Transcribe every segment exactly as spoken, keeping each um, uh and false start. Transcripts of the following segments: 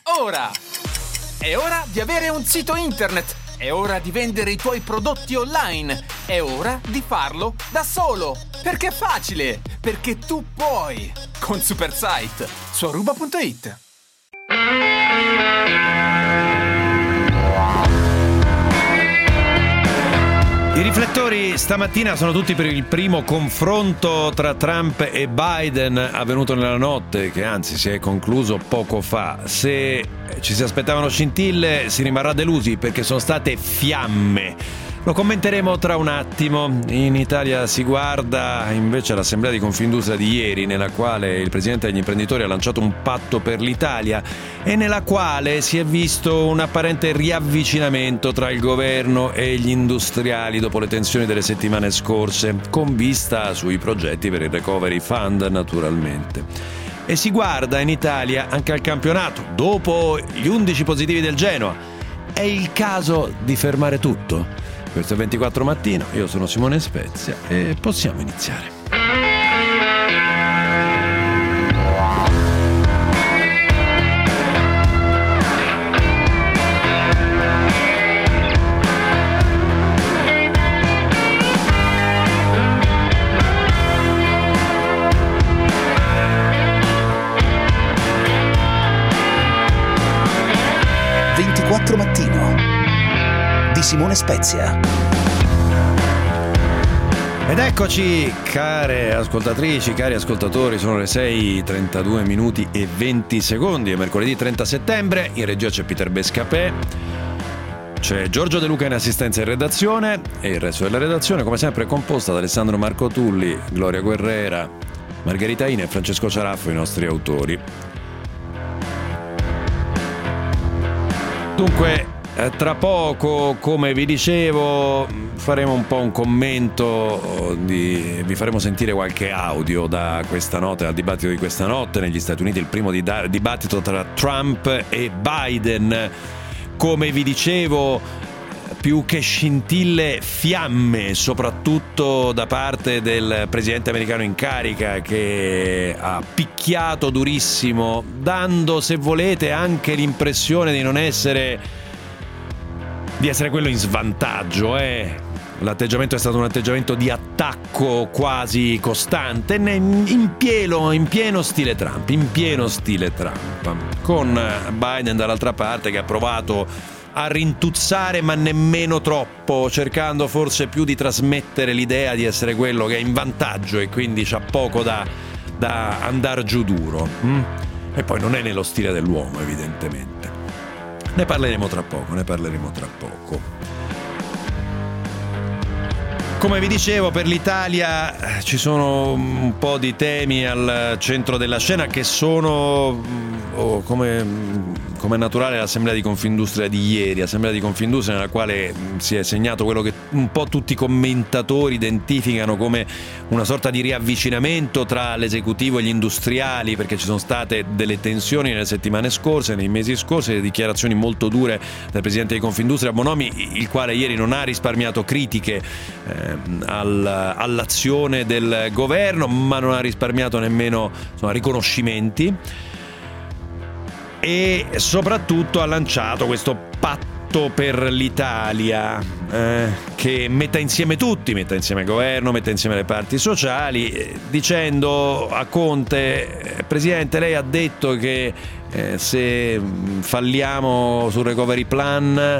ora! È ora di avere un sito internet! È ora di vendere i tuoi prodotti online! È ora di farlo da solo! Perché è facile! Perché tu puoi! Con Supersite su aruba punto it. I riflettori stamattina sono tutti per il primo confronto tra Trump e Biden avvenuto nella notte, che anzi si è concluso poco fa. Se ci si aspettavano scintille, si rimarrà delusi perché sono state fiamme. Lo commenteremo tra un attimo. In Italia si guarda invece l'assemblea di Confindustria di ieri, nella quale il presidente degli imprenditori ha lanciato un patto per l'Italia e nella quale si è visto un apparente riavvicinamento tra il governo e gli industriali dopo le tensioni delle settimane scorse, con vista sui progetti per il Recovery Fund naturalmente. E si guarda in Italia anche al campionato, dopo gli undici positivi del Genoa. È il caso di fermare tutto? Questo è ventiquattro Mattino, io sono Simone Spezia e possiamo iniziare. ventiquattro Mattino di Simone Spezia. Ed eccoci, care ascoltatrici, cari ascoltatori, sono le sei e trentadue minuti e venti secondi, è mercoledì trenta settembre, in regia c'è Peter Bescapè, c'è Giorgio De Luca in assistenza in redazione e il resto della redazione come sempre è composta da Alessandro Marco Tulli, Gloria Guerrera, Margherita Ina e Francesco Ciaraffo, i nostri autori. Dunque, tra poco, come vi dicevo, faremo un po' un commento, di, vi faremo sentire qualche audio da questa notte, dal dibattito di questa notte negli Stati Uniti, il primo di da, dibattito tra Trump e Biden. Come vi dicevo, più che scintille, fiamme, soprattutto da parte del presidente americano in carica, che ha picchiato durissimo, dando, se volete, anche l'impressione di non essere di essere quello in svantaggio, eh. L'atteggiamento è stato un atteggiamento di attacco quasi costante, in pieno, in pieno stile Trump, in pieno stile Trump, con Biden dall'altra parte che ha provato a rintuzzare ma nemmeno troppo, cercando forse più di trasmettere l'idea di essere quello che è in vantaggio e quindi c'ha poco da, da andar giù duro. Mm? E poi non è nello stile dell'uomo, evidentemente. Ne parleremo tra poco, ne parleremo tra poco. Come vi dicevo, per l'Italia ci sono un po' di temi al centro della scena che sono, oh, come, come è naturale, l'assemblea di Confindustria di ieri, assemblea di Confindustria nella quale si è segnato quello che un po' tutti i commentatori identificano come una sorta di riavvicinamento tra l'esecutivo e gli industriali, perché ci sono state delle tensioni nelle settimane scorse, nei mesi scorsi, le dichiarazioni molto dure del presidente di Confindustria Bonomi, il quale ieri non ha risparmiato critiche eh, Al, all'azione del governo, ma non ha risparmiato nemmeno, insomma, riconoscimenti, e soprattutto ha lanciato questo patto per l'Italia eh, che metta insieme tutti, metta insieme il governo, metta insieme le parti sociali, eh, dicendo a Conte: Presidente, lei ha detto che eh, se falliamo sul recovery plan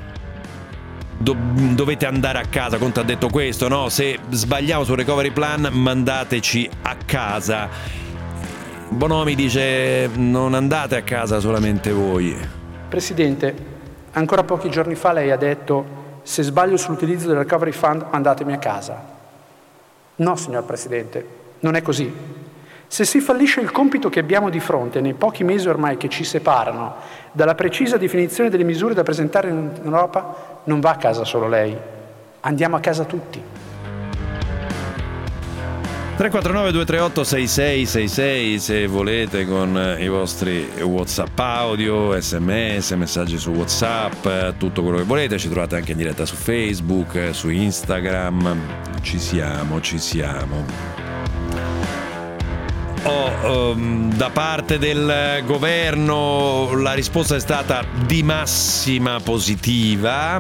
dovete andare a casa. Conte ha detto questo, no? Se sbagliamo sul recovery plan, mandateci a casa. Bonomi dice: non andate a casa solamente voi. Presidente, ancora pochi giorni fa lei ha detto: se sbaglio sull'utilizzo del recovery fund, mandatemi a casa. No, signor Presidente, non è così. Se si fallisce il compito che abbiamo di fronte nei pochi mesi ormai che ci separano dalla precisa definizione delle misure da presentare in Europa, non va a casa solo lei, andiamo a casa tutti. tre quattro nove due tre otto sei sei sei sei se volete, con i vostri WhatsApp audio, sms, messaggi su WhatsApp, tutto quello che volete. Ci trovate anche in diretta su Facebook, su Instagram. Ci siamo, ci siamo. Oh, um, da parte del governo la risposta è stata di massima positiva,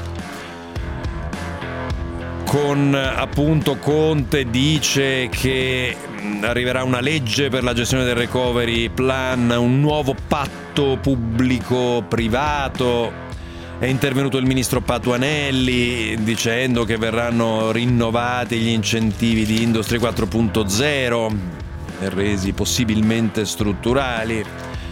con appunto Conte dice che arriverà una legge per la gestione del recovery plan, un nuovo patto pubblico-privato. È intervenuto il ministro Patuanelli dicendo che verranno rinnovati gli incentivi di Industria quattro punto zero e resi possibilmente strutturali.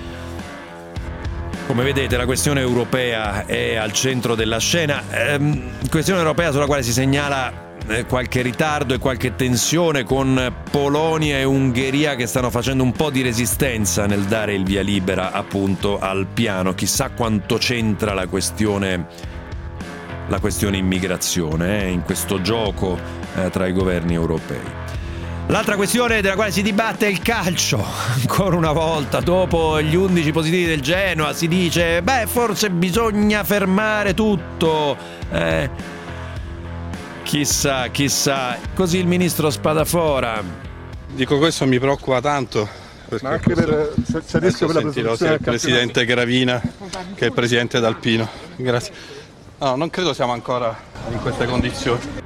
Come vedete, la questione europea è al centro della scena, ehm, questione europea sulla quale si segnala eh, qualche ritardo e qualche tensione, con Polonia e Ungheria che stanno facendo un po' di resistenza nel dare il via libera appunto al piano. Chissà quanto c'entra la questione la questione immigrazione eh, in questo gioco eh, tra i governi europei. L'altra questione della quale si dibatte è il calcio. Ancora una volta, dopo gli undici positivi del Genoa, si dice beh, forse bisogna fermare tutto. Eh, chissà, chissà. Così il ministro Spadafora. Dico, questo mi preoccupa tanto. Ma anche per, se, se rischio per la sentirò sia il presidente Gravina che il presidente D'Alpino. Grazie. No, non credo siamo ancora in queste condizioni.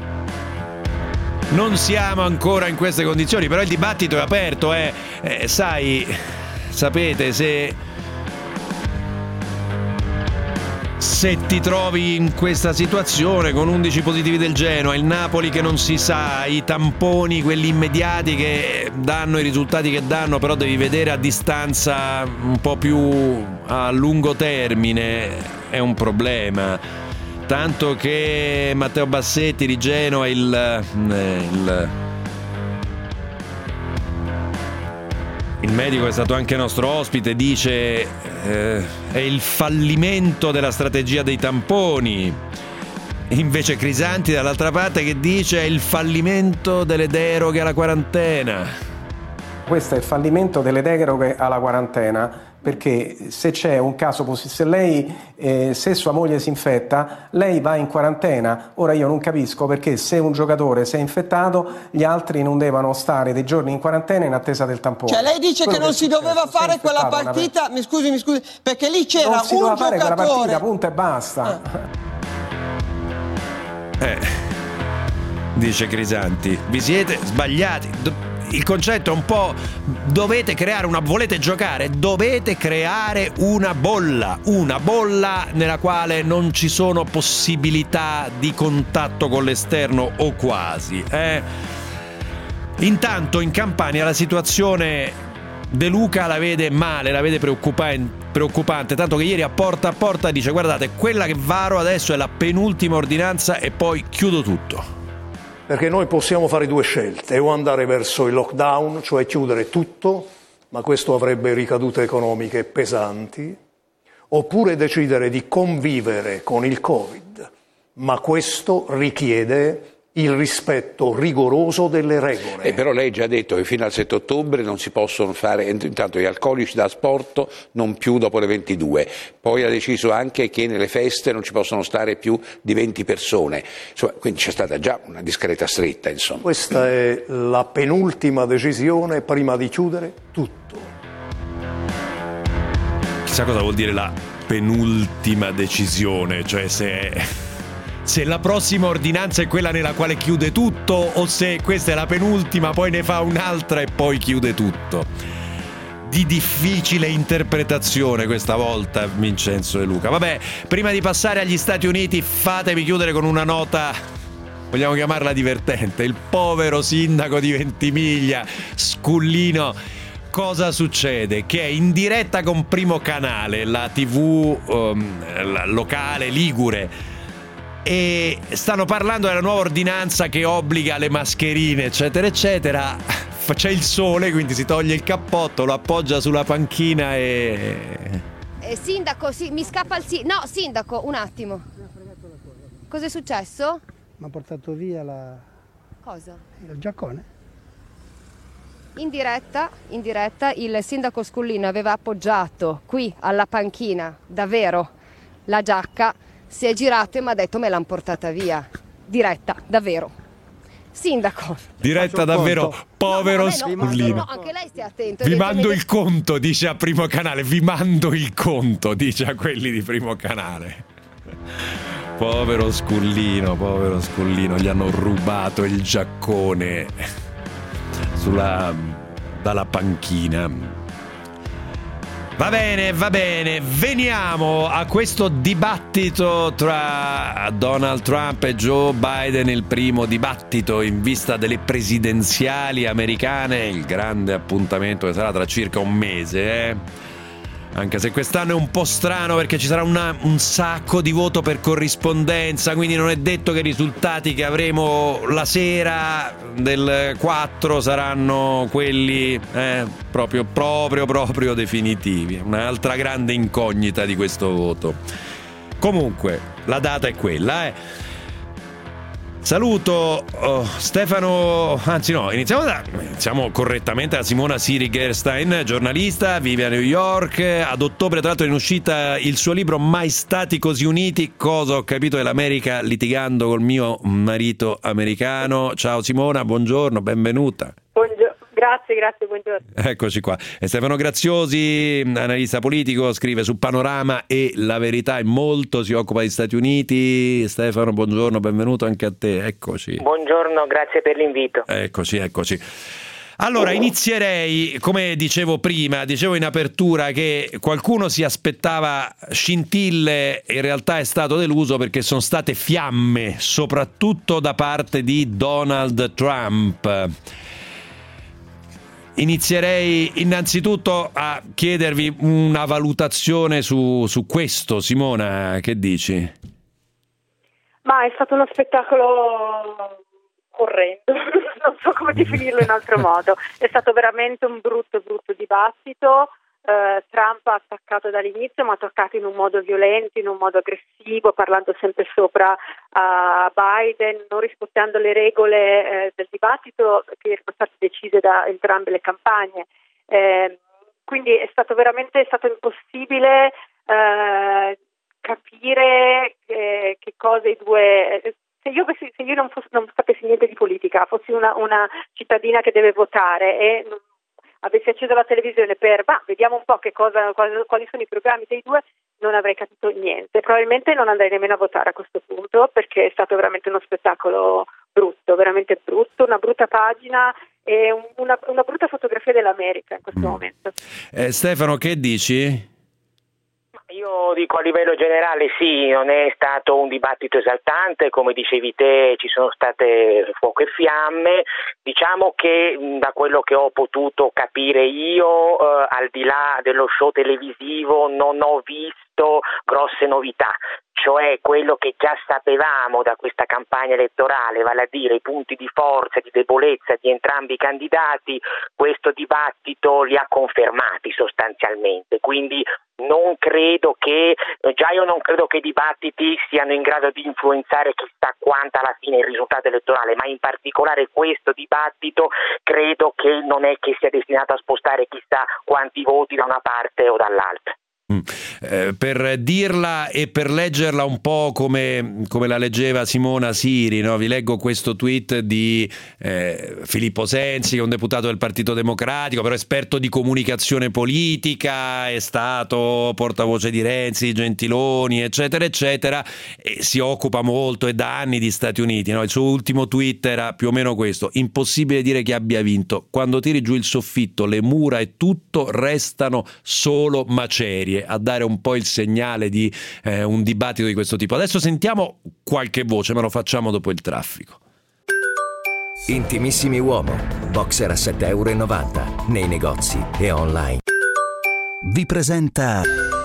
Non siamo ancora in queste condizioni, però il dibattito è aperto, eh. Eh, sai, sapete, se se ti trovi in questa situazione con undici positivi del Genoa, il Napoli che non si sa, i tamponi, quelli immediati che danno i risultati che danno, però devi vedere a distanza un po' più a lungo termine, è un problema. Tanto che Matteo Bassetti di Genova, il, il, il medico è stato anche nostro ospite, dice eh, è il fallimento della strategia dei tamponi. Invece Crisanti dall'altra parte che dice è il fallimento delle deroghe alla quarantena. Questo è il fallimento delle deroghe alla quarantena, perché se c'è un caso positivo, se lei, eh, se sua moglie si infetta, lei va in quarantena. Ora io non capisco perché se un giocatore si è infettato, gli altri non devono stare dei giorni in quarantena in attesa del tampone. Cioè lei dice Quello che non che si doveva fare quella partita, mi scusi, mi scusi, perché lì c'era non si un doveva giocatore. fare quella partita, punto e basta. Eh. eh. Dice Crisanti, vi siete sbagliati. Do- Il concetto è un po' dovete creare una volete giocare, dovete creare una bolla, una bolla nella quale non ci sono possibilità di contatto con l'esterno o quasi. Eh. Intanto in Campania la situazione De Luca la vede male, la vede preoccupante, tanto che ieri a Porta a Porta dice guardate, quella che varo adesso è la penultima ordinanza e poi chiudo tutto. Perché noi possiamo fare due scelte, o andare verso il lockdown, cioè chiudere tutto, ma questo avrebbe ricadute economiche pesanti, oppure decidere di convivere con il Covid, ma questo richiede il rispetto rigoroso delle regole. E però lei ha già detto che fino al sette ottobre non si possono fare, intanto gli alcolici da asporto non più dopo le ventidue, poi ha deciso anche che nelle feste non ci possono stare più di venti persone, insomma, quindi c'è stata già una discreta stretta, insomma. Questa è la penultima decisione prima di chiudere tutto. Chissà cosa vuol dire la penultima decisione, cioè se se la prossima ordinanza è quella nella quale chiude tutto o se questa è la penultima, poi ne fa un'altra e poi chiude tutto. Di difficile interpretazione questa volta, Vincenzo De Luca. Vabbè, prima di passare agli Stati Uniti, fatemi chiudere con una nota, vogliamo chiamarla divertente. Il povero sindaco di Ventimiglia, Scullino. Cosa succede? Che è in diretta con Primo Canale, la tivù um, la locale ligure, e stanno parlando della nuova ordinanza che obbliga le mascherine, eccetera, eccetera. C'è il sole, quindi si toglie il cappotto, lo appoggia sulla panchina e... Eh, sindaco, sì, mi scappa il sì. No, sindaco, un attimo. Cos'è successo? Mi ha portato via la... Cosa? Il giaccone. In diretta, in diretta, il sindaco Scullino aveva appoggiato qui alla panchina, davvero, la giacca. Si è girato e mi ha detto me l'hanno portata via. Diretta, davvero. Sindaco. Diretta davvero, povero no, Scullino. No, anche lei stia attento. Vi mando il conto, dice a Primo Canale. Vi mando il conto, dice a quelli di Primo Canale. Povero Scullino, povero Scullino. Gli hanno rubato il giaccone sulla, dalla panchina. Va bene, va bene, veniamo a questo dibattito tra Donald Trump e Joe Biden, il primo dibattito in vista delle presidenziali americane, il grande appuntamento che sarà tra circa un mese, eh? Anche se quest'anno è un po' strano perché ci sarà una, un sacco di voto per corrispondenza, quindi non è detto che i risultati che avremo la sera del quattro saranno quelli eh, proprio, proprio, proprio definitivi. Un'altra grande incognita di questo voto. Comunque, la data è quella, eh. Saluto oh, Stefano, anzi no, iniziamo, da, iniziamo correttamente da Simona Siri Gerstein, giornalista, vive a New York, ad ottobre tra l'altro è in uscita il suo libro Mai stati così uniti, cosa ho capito dell'America litigando col mio marito americano. Ciao Simona, buongiorno, benvenuta. Buongiorno. Grazie, grazie, buongiorno. Eccoci qua. E Stefano Graziosi, analista politico, scrive su Panorama e La Verità e molto, si occupa degli Stati Uniti. Stefano, buongiorno, benvenuto anche a te, eccoci. Buongiorno, grazie per l'invito. Eccoci, eccoci. Allora, inizierei, come dicevo prima, dicevo in apertura che qualcuno si aspettava scintille, in realtà è stato deluso perché sono state fiamme, soprattutto da parte di Donald Trump. Inizierei innanzitutto a chiedervi una valutazione su, su questo. Simona, che dici? Ma è stato uno spettacolo orrendo, non so come definirlo in altro modo. È stato veramente un brutto, brutto dibattito. Uh, Trump ha attaccato dall'inizio, ma ha attaccato in un modo violento, in un modo aggressivo, parlando sempre sopra a uh, Biden, non rispettando le regole eh, del dibattito che erano state decise da entrambe le campagne. Eh, quindi è stato veramente è stato impossibile uh, capire eh, che cosa i due... Se io, se io non, fosse, non sapessi niente di politica, fossi una, una cittadina che deve votare e non avessi acceso la televisione per ma vediamo un po' che cosa, quali, quali sono i programmi dei due, non avrei capito niente. Probabilmente non andrei nemmeno a votare a questo punto, perché è stato veramente uno spettacolo brutto, veramente brutto, una brutta pagina e un, una, una brutta fotografia dell'America in questo mm. momento. Eh, Stefano, che dici? Io dico a livello generale sì, non è stato un dibattito esaltante, come dicevi te ci sono state fuoco e fiamme. Diciamo che da quello che ho potuto capire io, eh, al di là dello show televisivo, non ho visto grosse novità, cioè quello che già sapevamo da questa campagna elettorale, vale a dire i punti di forza e di debolezza di entrambi i candidati, questo dibattito li ha confermati sostanzialmente, quindi non credo che, già io non credo che i dibattiti siano in grado di influenzare chissà quanto alla fine il risultato elettorale, ma in particolare questo dibattito credo che non è che sia destinato a spostare chissà quanti voti da una parte o dall'altra. Mm. Eh, per dirla e per leggerla un po' come, come la leggeva Simona Siri, no? Vi leggo questo tweet di eh, Filippo Sensi, che è un deputato del Partito Democratico, però esperto di comunicazione politica, è stato portavoce di Renzi, Gentiloni, eccetera, eccetera, e si occupa molto e da anni di Stati Uniti, no? Il suo ultimo tweet era più o meno questo: impossibile dire chi abbia vinto, quando tiri giù il soffitto, le mura e tutto restano solo macerie, a dare un po' il segnale di eh, un dibattito di questo tipo. Adesso sentiamo qualche voce, ma lo facciamo dopo il traffico. Intimissimi Uomo, boxer a sette virgola novanta euro nei negozi e online. Vi presenta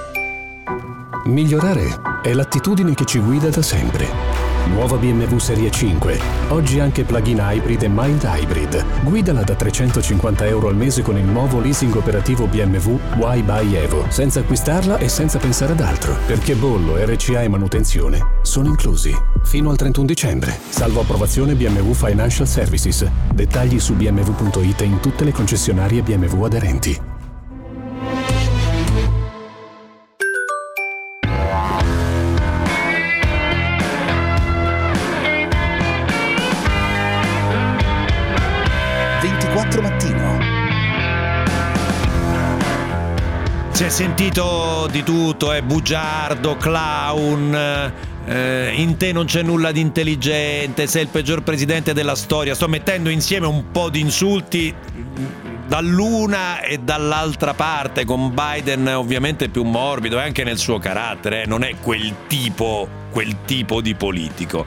Migliorare è l'attitudine che ci guida da sempre. Nuova B M W Serie cinque, oggi anche plug-in hybrid e mild hybrid. Guidala da trecentocinquanta euro al mese con il nuovo leasing operativo B M W Why Buy Evo, senza acquistarla e senza pensare ad altro, perché bollo, R C A e manutenzione sono inclusi. Fino al trentuno dicembre, salvo approvazione B M W Financial Services. Dettagli su b m w punto i t e in tutte le concessionarie B M W aderenti. si è sentito di tutto, è bugiardo, clown, eh, in te non c'è nulla di intelligente, sei il peggior presidente della storia. Sto mettendo insieme un po' di insulti dall'una e dall'altra parte, con Biden ovviamente più morbido e anche nel suo carattere, eh, non è quel tipo, quel tipo di politico.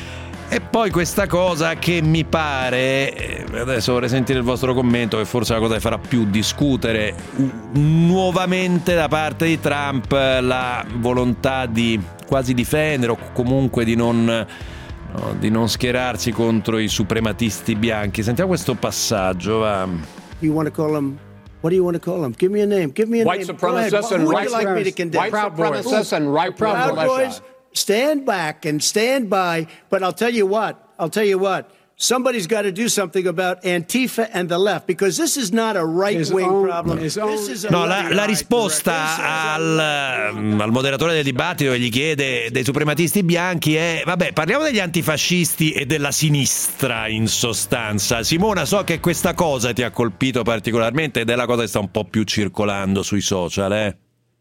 E poi questa cosa che mi pare, adesso vorrei sentire il vostro commento, che forse è la cosa che farà più discutere, nuovamente da parte di Trump la volontà di quasi difendere o comunque di non, no, di non schierarsi contro i suprematisti bianchi. Sentiamo questo passaggio, va. You want to call them? What do you want to call them? Give me a name. Give me a white name. Supremacists and Who white would you like me to condemn? White supremacists and right Proud Boys. Stand back and stand by. But I'll tell you what. I'll tell you what. Somebody's got to do something about Antifa and the left, because this is not a right-wing problem. This is a no, la, la risposta al, al moderatore del dibattito che gli chiede dei suprematisti bianchi è: vabbè, parliamo degli antifascisti e della sinistra in sostanza. Simona, so che questa cosa ti ha colpito particolarmente ed è la cosa che sta un po' più circolando sui social, eh?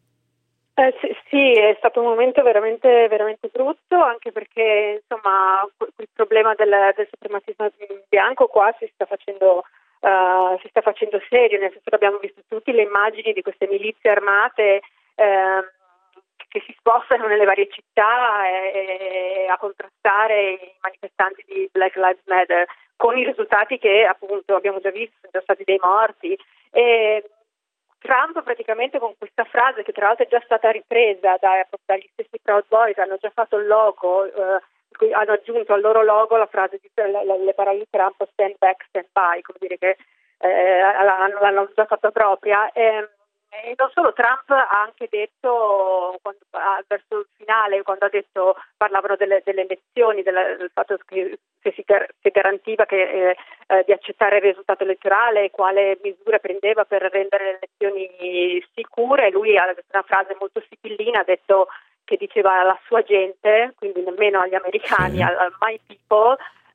Eh, sì, sì, è stato un momento veramente, veramente brutto, anche perché insomma il problema del, del suprematismo bianco qua si sta facendo uh, si sta facendo serio, nel senso che abbiamo visto tutte le immagini di queste milizie armate eh, che si spostano nelle varie città e, e a contrastare i manifestanti di Black Lives Matter, con i risultati che appunto abbiamo già visto, sono già stati dei morti. E Trump praticamente con questa frase, che tra l'altro è già stata ripresa da, dagli stessi Proud Boys, hanno già fatto il logo, eh, hanno aggiunto al loro logo la frase di, le, le parole di Trump, stand back, stand by, come dire che eh, l'hanno, l'hanno già fatta propria. E, e non solo, Trump ha anche detto, quando, verso il finale, quando ha detto, parlavano delle, delle elezioni, della, del fatto che se si, si garantiva che, eh, eh, di accettare il risultato elettorale e quale misure prendeva per rendere le elezioni sicure. Lui ha detto una frase molto sibillina, ha detto, che diceva alla sua gente, quindi nemmeno agli americani, sì. al, al my people,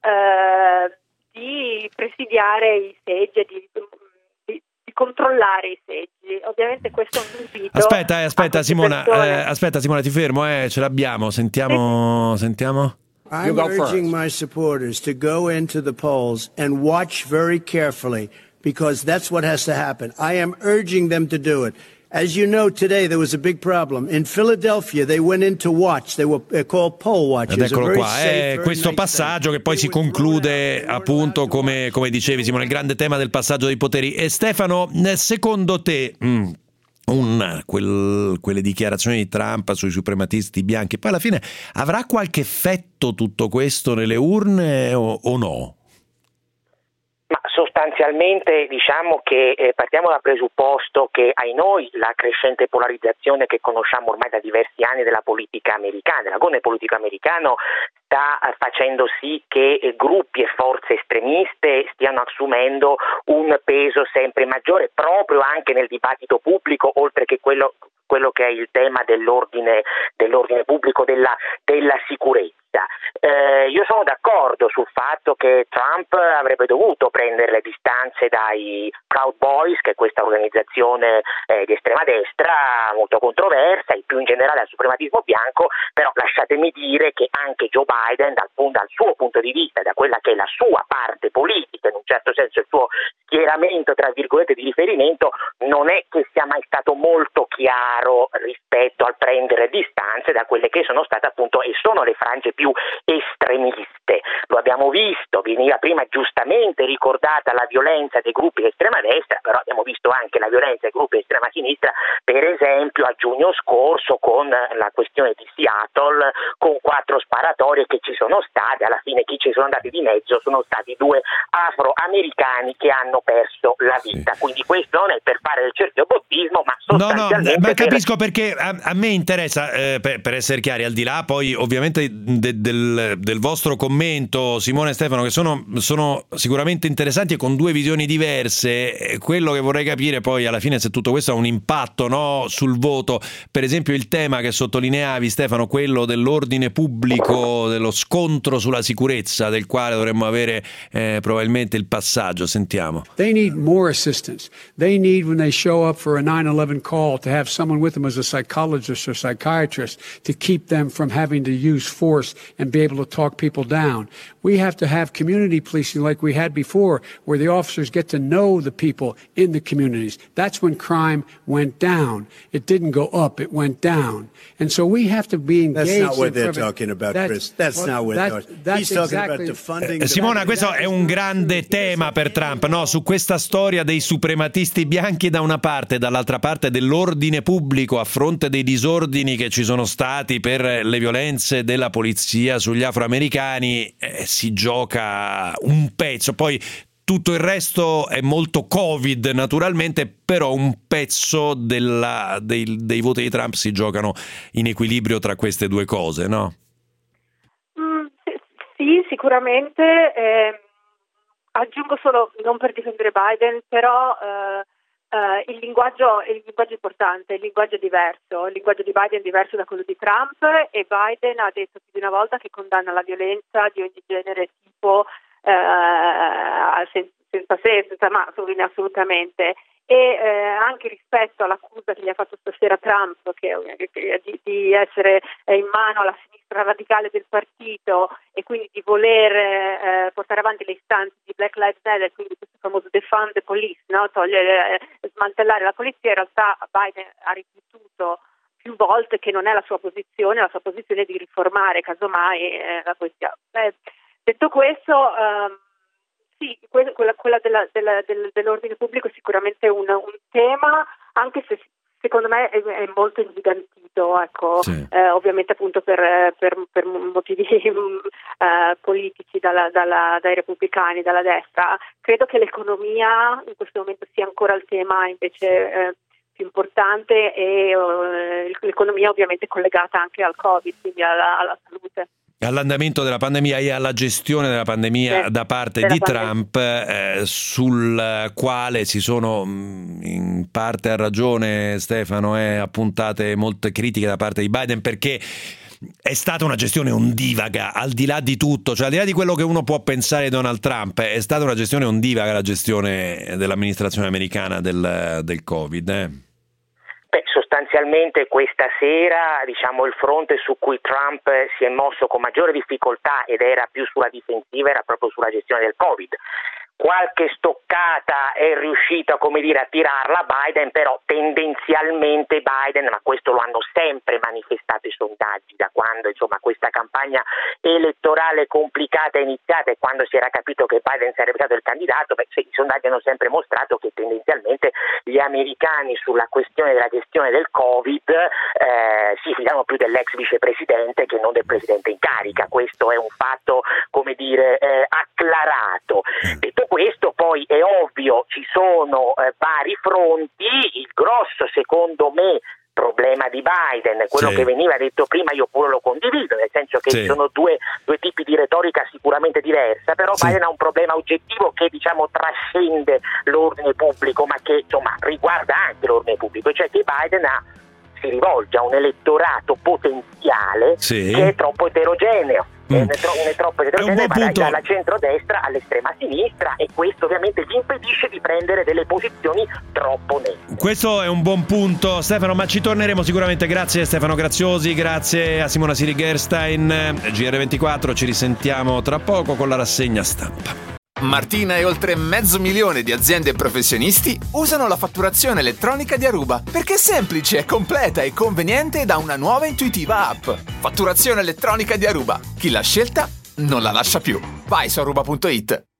eh, di presidiare i seggi e di, di, di controllare i seggi. Ovviamente questo è un invito. Aspetta, eh, aspetta Simona, eh, aspetta Simona, ti fermo, eh, ce l'abbiamo, sentiamo, sì. sentiamo. I'm urging my supporters to go into the polls and watch very carefully, because that's what has to happen. I am urging them to do it. As you know, today there was a big problem. In Philadelphia they went in to watch. They were called poll watchers. Ed eccolo qua, è questo passaggio che poi si conclude appunto come, come dicevi Simone, il grande tema del passaggio dei poteri. E Stefano, secondo te... Mm, Un, quel, quelle dichiarazioni di Trump sui suprematisti bianchi, poi alla fine avrà qualche effetto tutto questo nelle urne o, o no? Ma sostanzialmente diciamo che eh, partiamo dal presupposto che ai noi la crescente polarizzazione che conosciamo ormai da diversi anni della politica americana, dell'agone politico americano, sta facendo sì che eh, gruppi e forze estremiste stiano assumendo un peso sempre maggiore proprio anche nel dibattito pubblico, oltre che quello, quello che è il tema dell'ordine, dell'ordine pubblico, della, della sicurezza. Eh, io sono d'accordo sul fatto che Trump avrebbe dovuto prendere le distanze dai Proud Boys, che è questa organizzazione eh, di estrema destra molto controversa, e più in generale al suprematismo bianco, però lasciatemi dire che anche Joe Biden, dal, dal suo punto di vista, da quella che è la sua parte politica, in un certo senso il suo schieramento tra virgolette di riferimento, non è che sia mai stato molto chiaro rispetto al prendere distanze da quelle che sono state appunto e sono le frange più estremiste. Lo abbiamo visto, veniva prima giustamente ricordata la violenza dei gruppi di estrema destra, però abbiamo visto anche la violenza dei gruppi di estrema sinistra, per esempio a giugno scorso con la questione di Seattle, con quattro sparatorie che ci sono state. Alla fine chi ci sono andati di mezzo sono stati due afroamericani che hanno perso la vita. Sì. Quindi questo non è per fare del cerchiobottismo, ma sostanzialmente... No, no, ma capisco per... perché a, a me interessa, eh, per, per essere chiari, al di là poi ovviamente de, del, del vostro commento detto, Simone e Stefano, che sono, sono sicuramente interessanti e con due visioni diverse. Quello che vorrei capire poi alla fine se tutto questo ha un impatto, no, sul voto. Per esempio il tema che sottolineavi, Stefano, quello dell'ordine pubblico, dello scontro sulla sicurezza, del quale dovremmo avere eh, probabilmente il passaggio. Sentiamo. They need more assistance. They need, when they show up for a nine eleven call, to have someone with them as a psychologist or psychiatrist to keep them from having to use force and be able to talk people down. We have to have community policing like we had before, where the officers get to know the people in the communities. That's when crime went down. It didn't go up, it went down. And so we have to be engaged. That's not what in they're prevent- talking about, That's- Chris. That's well, not what that- they're talking that's He's talking exactly- about defunding. Eh, Simona, questo è un grande tema per Trump, no? Su questa storia dei suprematisti bianchi da una parte e dall'altra parte dell'ordine pubblico a fronte dei disordini che ci sono stati per le violenze della polizia sugli afroamericani, eh, si gioca un pezzo. Poi tutto il resto è molto Covid, naturalmente, però un pezzo della, dei, dei voti di Trump si giocano in equilibrio tra queste due cose, no? Mm, sì, sì, sicuramente. Eh, aggiungo solo, non per difendere Biden, però eh, eh, il linguaggio il linguaggio è importante, il linguaggio è diverso. Il linguaggio di Biden è diverso da quello di Trump, e Biden ha detto più di una volta che condanna la violenza di ogni genere e tipo, eh, senza, senza se, senza ma, assolutamente. E eh, anche rispetto all'accusa che gli ha fatto stasera Trump, che, che, di, di essere in mano alla sinistra radicale del partito e quindi di voler eh, portare avanti le istanze di Black Lives Matter, quindi questo famoso defund the police, no? Togliere, eh, smantellare la polizia. In realtà Biden ha ripetuto più volte che non è la sua posizione, la sua posizione è di riformare casomai eh, la polizia. Eh, detto questo, ehm, sì, quella, quella della, della, del, dell'ordine pubblico è sicuramente un, un tema, anche se secondo me è, è molto ingigantito, ecco, sì. eh, ovviamente appunto per, per, per motivi eh, politici dalla, dalla, dai repubblicani, dalla destra. Credo che l'economia in questo momento sia ancora il tema invece eh, più importante, e eh, l'economia ovviamente collegata anche al Covid, quindi alla, alla salute. All'andamento della pandemia e alla gestione della pandemia sì, da parte della di pandemia. Trump, eh, sul quale si sono, in parte a ragione Stefano, eh, appuntate molte critiche da parte di Biden, perché è stata una gestione ondivaga, al di là di tutto, cioè al di là di quello che uno può pensare di Donald Trump, è stata una gestione ondivaga la gestione dell'amministrazione americana del, del Covid. Eh. Beh, sostanzialmente questa sera, diciamo, il fronte su cui Trump si è mosso con maggiore difficoltà ed era più sulla difensiva era proprio sulla gestione del Covid. Qualche stoccata è riuscita, come dire, a tirarla Biden, però tendenzialmente Biden, ma questo lo hanno sempre manifestato i sondaggi da quando, insomma, questa campagna elettorale complicata è iniziata e quando si era capito che Biden sarebbe stato il candidato. Beh, i sondaggi hanno sempre mostrato che tendenzialmente gli americani sulla questione della gestione del Covid eh, si fidano più dell'ex vicepresidente che non del presidente in carica. Questo è un fatto, come dire, eh, acclarato. Detto questo, poi è ovvio, ci sono eh, vari fronti. Il grosso, secondo me, problema di Biden, quello sì. che veniva detto prima, io pure lo condivido, nel senso che sì. ci sono due, due tipi di retorica sicuramente diversa, però sì. Biden ha un problema oggettivo che, diciamo, trascende l'ordine pubblico, ma che, insomma, riguarda anche l'ordine pubblico, cioè che Biden ha, si rivolge a un elettorato potenziale sì. che è troppo eterogeneo. Mm. È, tro- è troppo eterogeneo, va punto. dalla centrodestra all'estrema sinistra, e questo ovviamente gli impedisce di prendere delle posizioni troppo nette. Questo è un buon punto, Stefano, ma ci torneremo sicuramente. Grazie Stefano Graziosi, grazie a Simona Siri Gerstein. G R ventiquattro, ci risentiamo tra poco con la rassegna stampa. Martina e oltre mezzo milione di aziende e professionisti usano la fatturazione elettronica di Aruba perché è semplice, completa e conveniente da una nuova e intuitiva app. Fatturazione elettronica di Aruba. Chi l'ha scelta non la lascia più. Vai su aruba punto it.